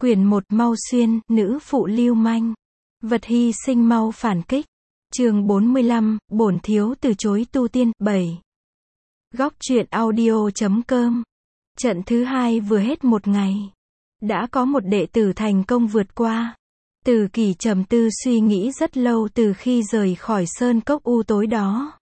Quyển 1 Mau Xuyên, nữ phụ lưu manh. Vật hy sinh mau phản kích. Chương 45, bổn thiếu từ chối tu tiên. 7. Góc truyện audio.com. Trận thứ 2 vừa hết một ngày. Đã có một đệ tử thành công vượt qua. Từ Kỳ trầm tư suy nghĩ rất lâu từ khi rời khỏi sơn cốc u tối đó.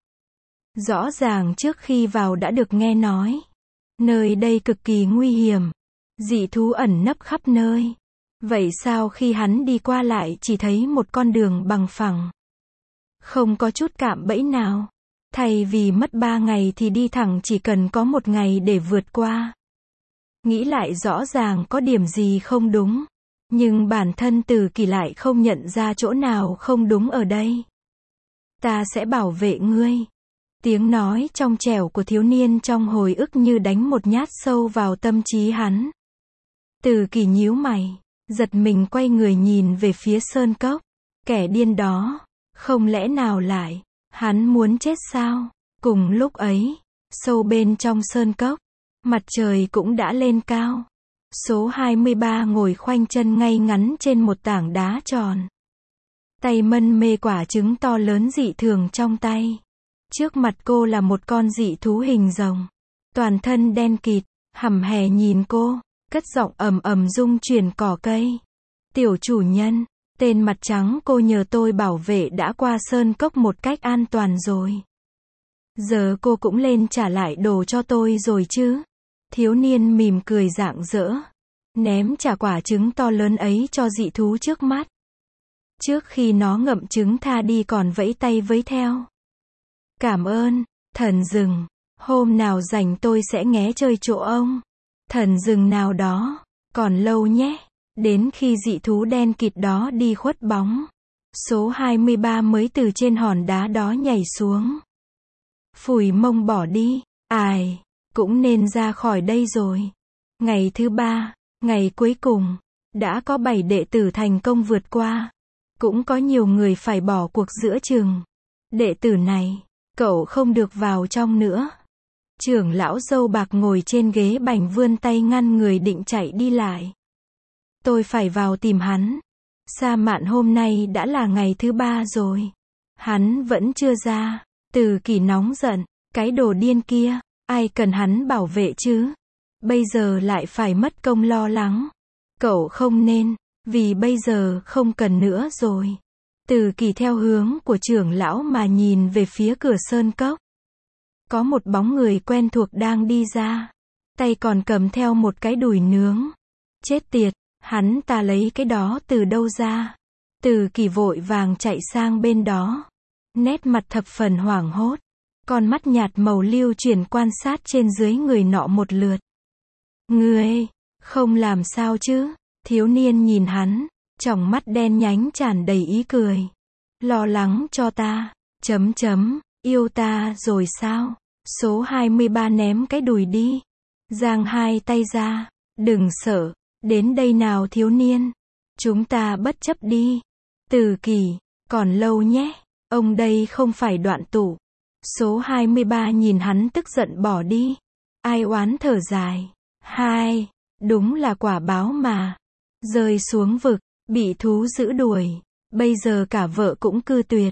Rõ ràng trước khi vào đã được nghe nói. Nơi đây cực kỳ nguy hiểm. Dị thú ẩn nấp khắp nơi. Vậy sao khi hắn đi qua lại chỉ thấy một con đường bằng phẳng? Không có chút cạm bẫy nào. Thay vì mất 3 ngày thì đi thẳng chỉ cần có 1 ngày để vượt qua. Nghĩ lại rõ ràng có điểm gì không đúng. Nhưng bản thân Từ Kỳ lại không nhận ra chỗ nào không đúng ở đây. Ta sẽ bảo vệ ngươi. Tiếng nói trong trẻo của thiếu niên trong hồi ức như đánh một nhát sâu vào tâm trí hắn. Từ Kỳ nhíu mày, giật mình quay người nhìn về phía sơn cốc. Kẻ điên đó, không lẽ nào lại, hắn muốn chết sao? Cùng lúc ấy, sâu bên trong sơn cốc, mặt trời cũng đã lên cao. Số 23 ngồi khoanh chân ngay ngắn trên một tảng đá tròn. Tay mân mê quả trứng to lớn dị thường trong tay. Trước mặt cô là một con dị thú hình rồng. Toàn thân đen kịt, hầm hè nhìn cô, cất giọng ầm ầm rung chuyển cỏ cây. Tiểu chủ nhân, tên mặt trắng cô nhờ tôi bảo vệ đã qua sơn cốc một cách an toàn rồi. Giờ cô cũng lên trả lại đồ cho tôi rồi chứ? Thiếu niên mỉm cười rạng rỡ. Ném trả quả trứng to lớn ấy cho dị thú trước mắt. Trước khi nó ngậm trứng tha đi còn vẫy tay với theo. Cảm ơn, thần rừng. Hôm nào rảnh tôi sẽ ghé chơi chỗ ông. Thần rừng nào đó. Còn lâu nhé. Đến khi dị thú đen kịt đó đi khuất bóng. Số 23 mới từ trên hòn đá đó nhảy xuống. Phủi mông bỏ đi. Ai, cũng nên ra khỏi đây rồi. Ngày thứ 3, ngày cuối cùng. Đã có 7 đệ tử thành công vượt qua. Cũng có nhiều người phải bỏ cuộc giữa chừng. Đệ tử này, cậu không được vào trong nữa. Trưởng lão râu bạc ngồi trên ghế bành vươn tay ngăn người định chạy đi lại. Tôi phải vào tìm hắn. Sa mạn hôm nay đã là ngày thứ 3 rồi. Hắn vẫn chưa ra. Từ Kỳ nóng giận. Cái đồ điên kia, ai cần hắn bảo vệ chứ? Bây giờ lại phải mất công lo lắng. Cậu không nên, vì bây giờ không cần nữa rồi. Từ Kỳ theo hướng của trưởng lão mà nhìn về phía cửa sơn cốc. Có một bóng người quen thuộc đang đi ra. Tay còn cầm theo một cái đùi nướng. Chết tiệt, hắn ta lấy cái đó từ đâu ra? Từ Kỳ vội vàng chạy sang bên đó. Nét mặt thập phần hoảng hốt. Con mắt nhạt màu lưu chuyển quan sát trên dưới người nọ một lượt. Ngươi, không làm sao chứ? Thiếu niên nhìn hắn, tròng mắt đen nhánh tràn đầy ý cười. Lo lắng cho ta, yêu ta rồi sao? Số 23 ném cái đùi đi. Giang hai tay ra, đừng sợ, đến đây nào thiếu niên. Chúng ta bất chấp đi. Từ Kỳ, còn lâu nhé, ông đây không phải Đoạn Tụ. Số 23 nhìn hắn tức giận bỏ đi. Ai oán thở dài. Đúng là quả báo mà. Rơi xuống vực, bị thú giữ đuổi. Bây giờ cả vợ cũng cư tuyệt.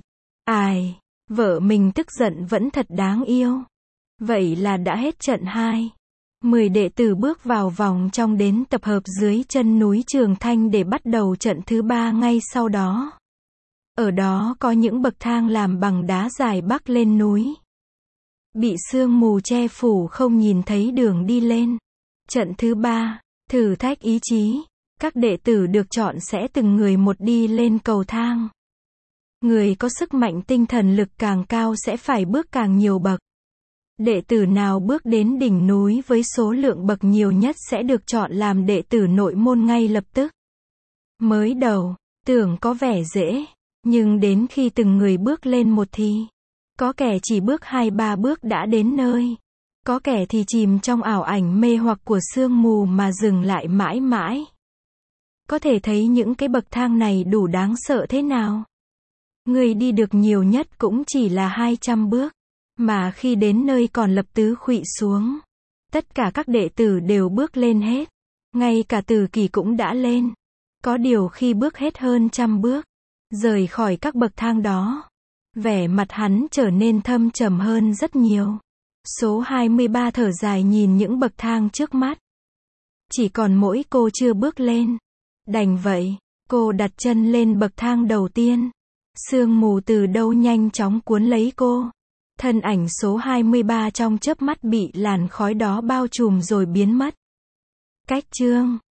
Vợ mình tức giận vẫn thật đáng yêu. Vậy là đã hết trận 2. 10 đệ tử bước vào vòng trong đến tập hợp dưới chân núi Trường Thanh để bắt đầu trận thứ 3 ngay sau đó. Ở đó có những bậc thang làm bằng đá dài bắc lên núi. Bị sương mù che phủ không nhìn thấy đường đi lên. Trận thứ 3, thử thách ý chí. Các đệ tử được chọn sẽ từng người một đi lên cầu thang. Người có sức mạnh tinh thần lực càng cao sẽ phải bước càng nhiều bậc. Đệ tử nào bước đến đỉnh núi với số lượng bậc nhiều nhất sẽ được chọn làm đệ tử nội môn ngay lập tức. Mới đầu, tưởng có vẻ dễ. Nhưng đến khi từng người bước lên một thì, có kẻ chỉ bước 2-3 bước đã đến nơi. Có kẻ thì chìm trong ảo ảnh mê hoặc của sương mù mà dừng lại mãi mãi. Có thể thấy những cái bậc thang này đủ đáng sợ thế nào. Người đi được nhiều nhất cũng chỉ là 200 bước. Mà khi đến nơi còn lập tứ khuỵu xuống. Tất cả các đệ tử đều bước lên hết. Ngay cả Từ Kỳ cũng đã lên. Có điều khi bước hết hơn 100 bước, rời khỏi các bậc thang đó, vẻ mặt hắn trở nên thâm trầm hơn rất nhiều. Số 23 thở dài nhìn những bậc thang trước mắt. Chỉ còn mỗi cô chưa bước lên. Đành vậy, cô đặt chân lên bậc thang đầu tiên. Sương mù từ đâu nhanh chóng cuốn lấy cô. Thân ảnh số 23 trong chớp mắt bị làn khói đó bao trùm rồi biến mất. Cách chương